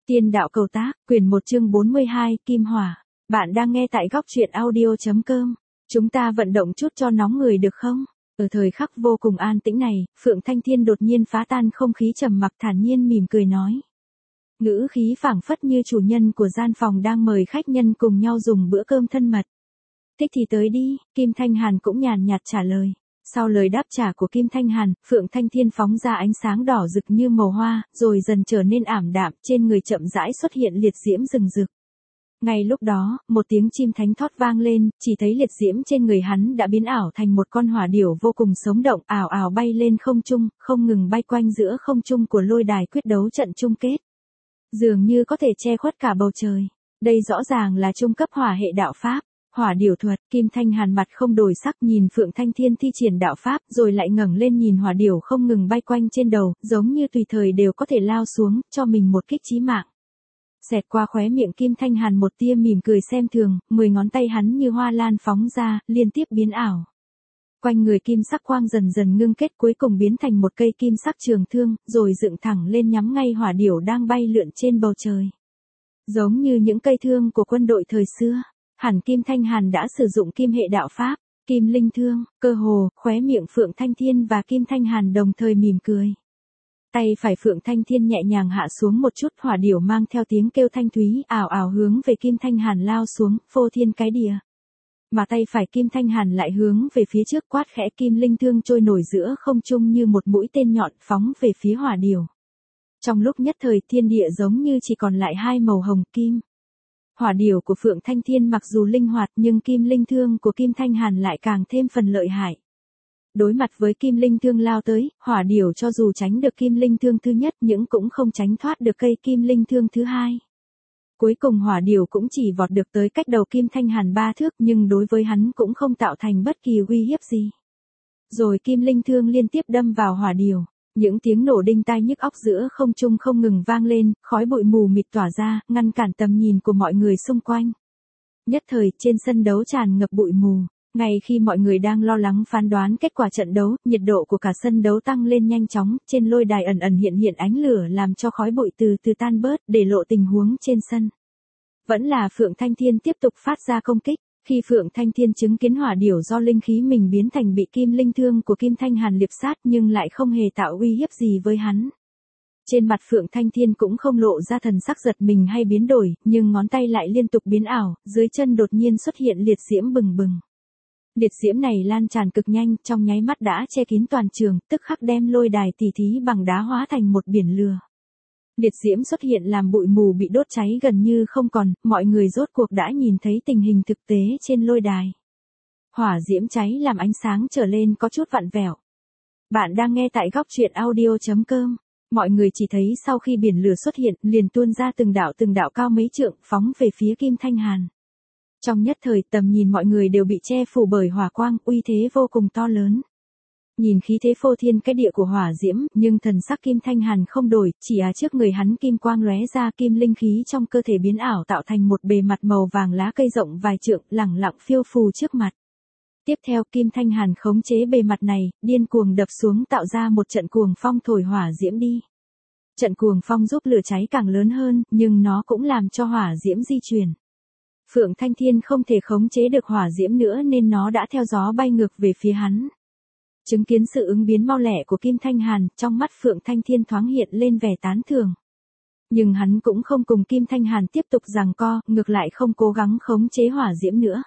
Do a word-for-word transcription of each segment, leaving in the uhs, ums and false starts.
Tiên đạo cầu tác, quyển một chương bốn mươi hai, Kim Hỏa. Bạn đang nghe tại góc truyện audio.com. Chúng ta vận động chút cho nóng người được không? Ở thời khắc vô cùng an tĩnh này, Phượng Thanh Thiên đột nhiên phá tan không khí trầm mặc, thản nhiên mỉm cười nói. Ngữ khí phảng phất như chủ nhân của gian phòng đang mời khách nhân cùng nhau dùng bữa cơm thân mật. Thích thì tới đi, Kim Thanh Hàn cũng nhàn nhạt trả lời. Sau lời đáp trả của Kim Thanh Hàn, Phượng Thanh Thiên phóng ra ánh sáng đỏ rực như màu hoa, rồi dần trở nên ảm đạm, trên người chậm rãi xuất hiện liệt diễm rừng rực. Ngay lúc đó, một tiếng chim thánh thót vang lên, chỉ thấy liệt diễm trên người hắn đã biến ảo thành một con hỏa điểu vô cùng sống động, ảo ảo bay lên không trung, không ngừng bay quanh giữa không trung của lôi đài quyết đấu trận chung kết. Dường như có thể che khuất cả bầu trời. Đây rõ ràng là trung cấp hỏa hệ đạo pháp. Hỏa điểu thuật. Kim Thanh Hàn mặt không đổi sắc nhìn Phượng Thanh Thiên thi triển đạo pháp, rồi lại ngẩng lên nhìn hỏa điểu không ngừng bay quanh trên đầu, giống như tùy thời đều có thể lao xuống, cho mình một kích chí mạng. Xẹt qua khóe miệng Kim Thanh Hàn một tia mỉm cười xem thường, mười ngón tay hắn như hoa lan phóng ra, liên tiếp biến ảo. Quanh người kim sắc quang dần dần ngưng kết, cuối cùng biến thành một cây kim sắc trường thương, rồi dựng thẳng lên nhắm ngay hỏa điểu đang bay lượn trên bầu trời. Giống như những cây thương của quân đội thời xưa. Hẳn Kim Thanh Hàn đã sử dụng kim hệ đạo pháp, kim linh thương, cơ hồ, khóe miệng Phượng Thanh Thiên và Kim Thanh Hàn đồng thời mỉm cười. Tay phải Phượng Thanh Thiên nhẹ nhàng hạ xuống một chút, hỏa điểu mang theo tiếng kêu thanh thúy, ảo ảo hướng về Kim Thanh Hàn lao xuống, phô thiên cái địa. Mà tay phải Kim Thanh Hàn lại hướng về phía trước, quát khẽ, kim linh thương trôi nổi giữa không trung như một mũi tên nhọn phóng về phía hỏa điểu. Trong lúc nhất thời thiên địa giống như chỉ còn lại hai màu hồng kim. Hỏa điểu của Phượng Thanh Thiên mặc dù linh hoạt nhưng kim linh thương của Kim Thanh Hàn lại càng thêm phần lợi hại. Đối mặt với kim linh thương lao tới, hỏa điểu cho dù tránh được kim linh thương thứ nhất nhưng cũng không tránh thoát được cây kim linh thương thứ hai. Cuối cùng hỏa điểu cũng chỉ vọt được tới cách đầu Kim Thanh Hàn ba thước, nhưng đối với hắn cũng không tạo thành bất kỳ uy hiếp gì. Rồi kim linh thương liên tiếp đâm vào hỏa điểu. Những tiếng nổ đinh tai nhức óc giữa không trung không ngừng vang lên, khói bụi mù mịt tỏa ra, ngăn cản tầm nhìn của mọi người xung quanh. Nhất thời, trên sân đấu tràn ngập bụi mù. Ngay khi mọi người đang lo lắng phán đoán kết quả trận đấu, nhiệt độ của cả sân đấu tăng lên nhanh chóng, trên lôi đài ẩn ẩn hiện hiện ánh lửa làm cho khói bụi từ từ tan bớt, để lộ tình huống trên sân. Vẫn là Phượng Thanh Thiên tiếp tục phát ra công kích. Khi Phượng Thanh Thiên chứng kiến hỏa điểu do linh khí mình biến thành bị kim linh thương của Kim Thanh Hàn liệp sát nhưng lại không hề tạo uy hiếp gì với hắn. Trên mặt Phượng Thanh Thiên cũng không lộ ra thần sắc giật mình hay biến đổi, nhưng ngón tay lại liên tục biến ảo, dưới chân đột nhiên xuất hiện liệt diễm bừng bừng. Liệt diễm này lan tràn cực nhanh, trong nháy mắt đã che kín toàn trường, tức khắc đem lôi đài tỉ thí bằng đá hóa thành một biển lửa. Liệt diễm xuất hiện làm bụi mù bị đốt cháy gần như không còn, mọi người rốt cuộc đã nhìn thấy tình hình thực tế trên lôi đài. Hỏa diễm cháy làm ánh sáng trở lên có chút vặn vẹo. Bạn đang nghe tại góc truyện audio.com. Mọi người chỉ thấy sau khi biển lửa xuất hiện, liền tuôn ra từng đạo từng đạo cao mấy trượng, phóng về phía Kim Thanh Hàn. Trong nhất thời tầm nhìn mọi người đều bị che phủ bởi hỏa quang, uy thế vô cùng to lớn. Nhìn khí thế phô thiên cái địa của hỏa diễm, nhưng thần sắc Kim Thanh Hàn không đổi, chỉ à trước người hắn kim quang lóe ra, kim linh khí trong cơ thể biến ảo tạo thành một bề mặt màu vàng lá cây rộng vài trượng, lẳng lặng phiêu phù trước mặt. Tiếp theo Kim Thanh Hàn khống chế bề mặt này, điên cuồng đập xuống tạo ra một trận cuồng phong thổi hỏa diễm đi. Trận cuồng phong giúp lửa cháy càng lớn hơn, nhưng nó cũng làm cho hỏa diễm di chuyển. Phượng Thanh Thiên không thể khống chế được hỏa diễm nữa nên nó đã theo gió bay ngược về phía hắn. Chứng kiến sự ứng biến mau lẹ của Kim Thanh Hàn, trong mắt Phượng Thanh Thiên thoáng hiện lên vẻ tán thưởng. Nhưng hắn cũng không cùng Kim Thanh Hàn tiếp tục giằng co, ngược lại không cố gắng khống chế hỏa diễm nữa.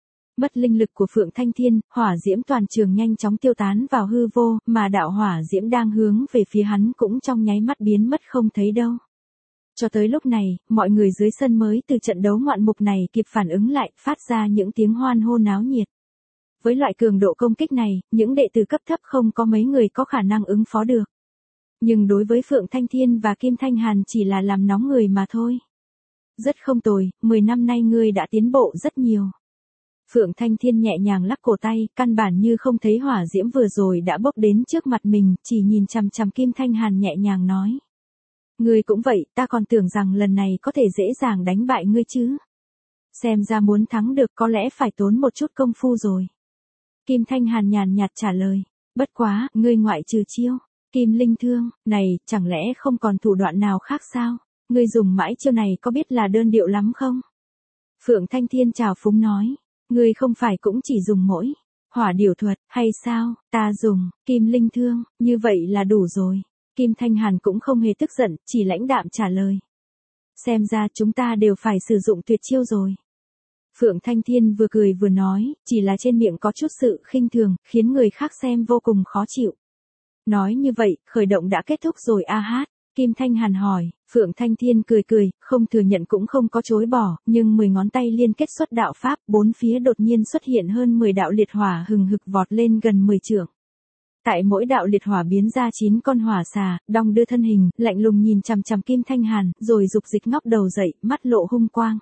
Mất linh lực của Phượng Thanh Thiên, hỏa diễm toàn trường nhanh chóng tiêu tán vào hư vô, mà đạo hỏa diễm đang hướng về phía hắn cũng trong nháy mắt biến mất không thấy đâu. Cho tới lúc này, mọi người dưới sân mới từ trận đấu ngoạn mục này kịp phản ứng lại, phát ra những tiếng hoan hô náo nhiệt. Với loại cường độ công kích này, những đệ tử cấp thấp không có mấy người có khả năng ứng phó được. Nhưng đối với Phượng Thanh Thiên và Kim Thanh Hàn chỉ là làm nóng người mà thôi. Rất không tồi, mười năm nay ngươi đã tiến bộ rất nhiều. Phượng Thanh Thiên nhẹ nhàng lắc cổ tay, căn bản như không thấy hỏa diễm vừa rồi đã bốc đến trước mặt mình, chỉ nhìn chằm chằm Kim Thanh Hàn nhẹ nhàng nói. Ngươi cũng vậy, ta còn tưởng rằng lần này có thể dễ dàng đánh bại ngươi chứ. Xem ra muốn thắng được có lẽ phải tốn một chút công phu rồi. Kim Thanh Hàn nhàn nhạt trả lời, bất quá, ngươi ngoại trừ chiêu, kim linh thương, này, chẳng lẽ không còn thủ đoạn nào khác sao? Ngươi dùng mãi chiêu này có biết là đơn điệu lắm không? Phượng Thanh Thiên trào phúng nói. Ngươi không phải cũng chỉ dùng mỗi hỏa điểu thuật, hay sao? Ta dùng kim linh thương, như vậy là đủ rồi. Kim Thanh Hàn cũng không hề tức giận, chỉ lãnh đạm trả lời. Xem ra chúng ta đều phải sử dụng tuyệt chiêu rồi. Phượng Thanh Thiên vừa cười vừa nói, chỉ là trên miệng có chút sự khinh thường, khiến người khác xem vô cùng khó chịu. Nói như vậy, khởi động đã kết thúc rồi a hát. Kim Thanh Hàn hỏi, Phượng Thanh Thiên cười cười, không thừa nhận cũng không có chối bỏ, nhưng mười ngón tay liên kết xuất đạo pháp, bốn phía đột nhiên xuất hiện hơn mười đạo liệt hỏa hừng hực vọt lên gần mười trượng. Tại mỗi đạo liệt hỏa biến ra chín con hỏa xà, đong đưa thân hình, lạnh lùng nhìn chằm chằm Kim Thanh Hàn, rồi dục dịch ngóc đầu dậy, mắt lộ hung quang.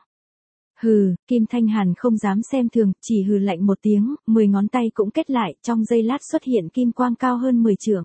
Hừ, Kim Thanh Hàn không dám xem thường, chỉ hừ lạnh một tiếng, mười ngón tay cũng kết lại, trong giây lát xuất hiện kim quang cao hơn mười trượng.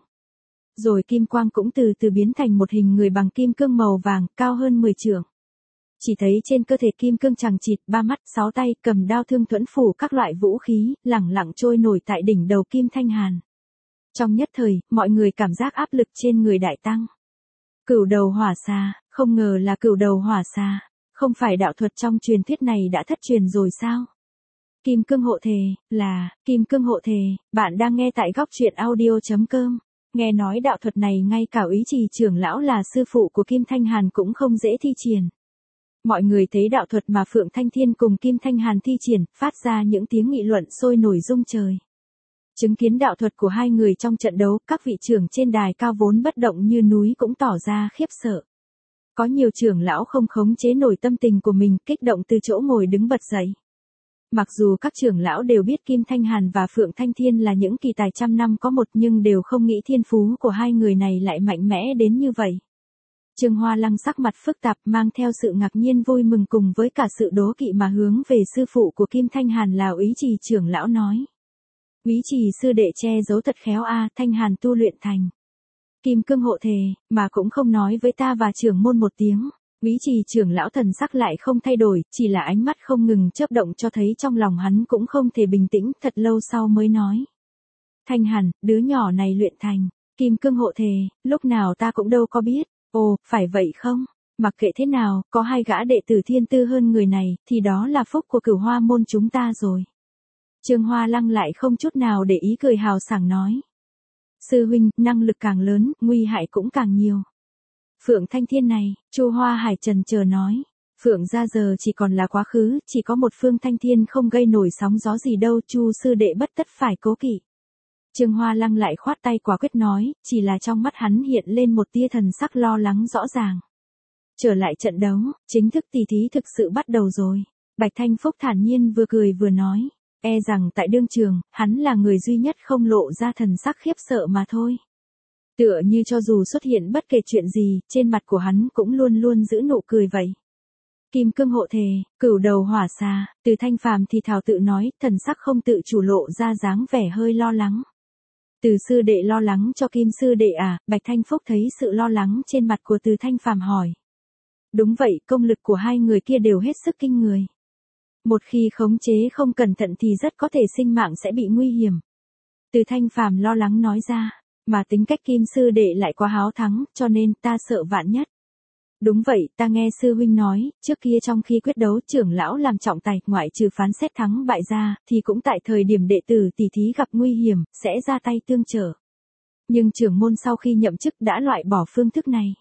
Rồi kim quang cũng từ từ biến thành một hình người bằng kim cương màu vàng, cao hơn mười trượng. Chỉ thấy trên cơ thể kim cương chằng chịt, ba mắt, sáu tay, cầm đao thương thuẫn phủ các loại vũ khí, lẳng lặng trôi nổi tại đỉnh đầu Kim Thanh Hàn. Trong nhất thời, mọi người cảm giác áp lực trên người đại tăng. Cửu đầu hỏa xà, không ngờ là cửu đầu hỏa xà. Không phải đạo thuật trong truyền thuyết này đã thất truyền rồi sao? Kim cương hộ thể, là, kim cương hộ thể, bạn đang nghe tại góc truyện audio chấm com. Nghe nói đạo thuật này ngay cả Úy Trì trưởng lão là sư phụ của Kim Thanh Hàn cũng không dễ thi triển. Mọi người thấy đạo thuật mà Phượng Thanh Thiên cùng Kim Thanh Hàn thi triển, phát ra những tiếng nghị luận sôi nổi rung trời. Chứng kiến đạo thuật của hai người trong trận đấu, các vị trưởng trên đài cao vốn bất động như núi cũng tỏ ra khiếp sợ. Có nhiều trưởng lão không khống chế nổi tâm tình của mình, kích động từ chỗ ngồi đứng bật dậy. Mặc dù các trưởng lão đều biết Kim Thanh Hàn và Phượng Thanh Thiên là những kỳ tài trăm năm có một, nhưng đều không nghĩ thiên phú của hai người này lại mạnh mẽ đến như vậy. Trương Hoa Lăng sắc mặt phức tạp, mang theo sự ngạc nhiên vui mừng cùng với cả sự đố kỵ mà hướng về sư phụ của Kim Thanh Hàn là Úy Trì trưởng lão nói. Úy Trì sư đệ che giấu thật khéo a, Thanh Hàn tu luyện thành kim cương hộ thể, mà cũng không nói với ta và trưởng môn một tiếng. Úy Trì trưởng lão thần sắc lại không thay đổi, chỉ là ánh mắt không ngừng chớp động cho thấy trong lòng hắn cũng không thể bình tĩnh, thật lâu sau mới nói. Thanh Hàn, đứa nhỏ này luyện thành kim cương hộ thể, lúc nào ta cũng đâu có biết. Ồ, phải vậy không? Mặc kệ thế nào, có hai gã đệ tử thiên tư hơn người này, thì đó là phúc của Cửu Hoa môn chúng ta rồi. Trương Hoa Lăng lại không chút nào để ý, cười hào sảng nói. Sư huynh, năng lực càng lớn, nguy hại cũng càng nhiều. Phượng Thanh Thiên này, Chu Hoa Hải trần chờ nói. Phượng gia giờ chỉ còn là quá khứ, chỉ có một Phương Thanh Thiên không gây nổi sóng gió gì đâu, Chu sư đệ bất tất phải cố kỵ. Trương Hoa Lăng lại khoát tay quả quyết nói, chỉ là trong mắt hắn hiện lên một tia thần sắc lo lắng rõ ràng. Trở lại trận đấu, chính thức tỷ thí thực sự bắt đầu rồi. Bạch Thanh Phúc thản nhiên vừa cười vừa nói. E rằng tại đương trường, hắn là người duy nhất không lộ ra thần sắc khiếp sợ mà thôi. Tựa như cho dù xuất hiện bất kể chuyện gì, trên mặt của hắn cũng luôn luôn giữ nụ cười vậy. Kim cương hộ thể, cửu đầu hỏa xà, Từ Thanh Phàm thì thào tự nói, thần sắc không tự chủ lộ ra dáng vẻ hơi lo lắng. Từ sư đệ lo lắng cho Kim sư đệ à? Bạch Thanh Phúc thấy sự lo lắng trên mặt của Từ Thanh Phàm hỏi. Đúng vậy, công lực của hai người kia đều hết sức kinh người. Một khi khống chế không cẩn thận thì rất có thể sinh mạng sẽ bị nguy hiểm. Từ Thanh Phàm lo lắng nói ra, mà tính cách Kim sư đệ lại quá háo thắng, cho nên ta sợ vạn nhất. Đúng vậy, ta nghe sư huynh nói, trước kia trong khi quyết đấu trưởng lão làm trọng tài, ngoại trừ phán xét thắng bại ra, thì cũng tại thời điểm đệ tử tỷ thí gặp nguy hiểm, sẽ ra tay tương trợ. Nhưng trưởng môn sau khi nhậm chức đã loại bỏ phương thức này.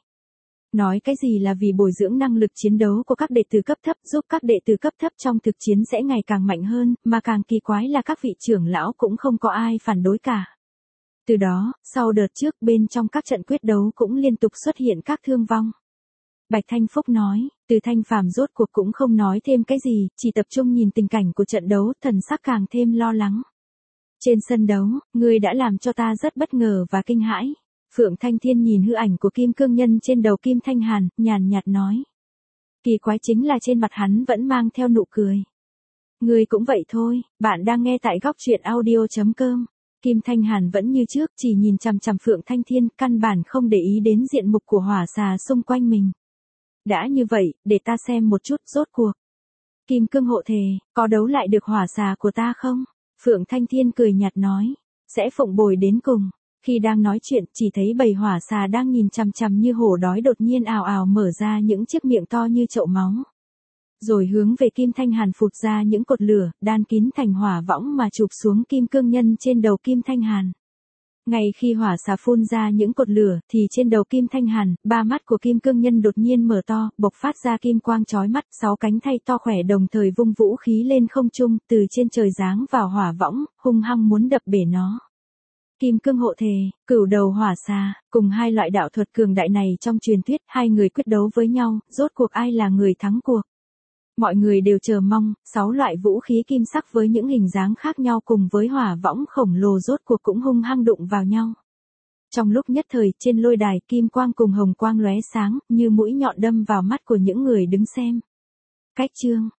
Nói cái gì là vì bồi dưỡng năng lực chiến đấu của các đệ tử cấp thấp, giúp các đệ tử cấp thấp trong thực chiến sẽ ngày càng mạnh hơn, mà càng kỳ quái là các vị trưởng lão cũng không có ai phản đối cả. Từ đó, sau đợt trước bên trong các trận quyết đấu cũng liên tục xuất hiện các thương vong. Bạch Thanh Phúc nói, Từ Thanh Phàm rốt cuộc cũng không nói thêm cái gì, chỉ tập trung nhìn tình cảnh của trận đấu, thần sắc càng thêm lo lắng. Trên sân đấu, ngươi đã làm cho ta rất bất ngờ và kinh hãi. Phượng Thanh Thiên nhìn hư ảnh của Kim Cương Nhân trên đầu Kim Thanh Hàn, nhàn nhạt nói. Kỳ quái chính là trên mặt hắn vẫn mang theo nụ cười. Ngươi cũng vậy thôi, bạn đang nghe tại góc truyện audio chấm com. Kim Thanh Hàn vẫn như trước, chỉ nhìn chằm chằm Phượng Thanh Thiên, căn bản không để ý đến diện mục của hỏa xà xung quanh mình. Đã như vậy, để ta xem một chút, rốt cuộc. Kim cương hộ thể, có đấu lại được hỏa xà của ta không? Phượng Thanh Thiên cười nhạt nói, sẽ phụng bồi đến cùng. Khi đang nói chuyện, chỉ thấy bầy hỏa xà đang nhìn chằm chằm như hổ đói đột nhiên ào ào mở ra những chiếc miệng to như chậu máu. Rồi hướng về Kim Thanh Hàn phụt ra những cột lửa, đan kín thành hỏa võng mà chụp xuống Kim Cương Nhân trên đầu Kim Thanh Hàn. Ngay khi hỏa xà phun ra những cột lửa, thì trên đầu Kim Thanh Hàn, ba mắt của Kim Cương Nhân đột nhiên mở to, bộc phát ra kim quang chói mắt, sáu cánh thay to khỏe đồng thời vung vũ khí lên không trung, từ trên trời giáng vào hỏa võng, hung hăng muốn đập bể nó. Kim Cương Hộ Thể, Cửu Đầu Hỏa Xà, cùng hai loại đạo thuật cường đại này trong truyền thuyết, hai người quyết đấu với nhau, rốt cuộc ai là người thắng cuộc. Mọi người đều chờ mong, sáu loại vũ khí kim sắc với những hình dáng khác nhau cùng với hỏa võng khổng lồ rốt cuộc cũng hung hăng đụng vào nhau. Trong lúc nhất thời, trên lôi đài, kim quang cùng hồng quang lóe sáng, như mũi nhọn đâm vào mắt của những người đứng xem. Cách chương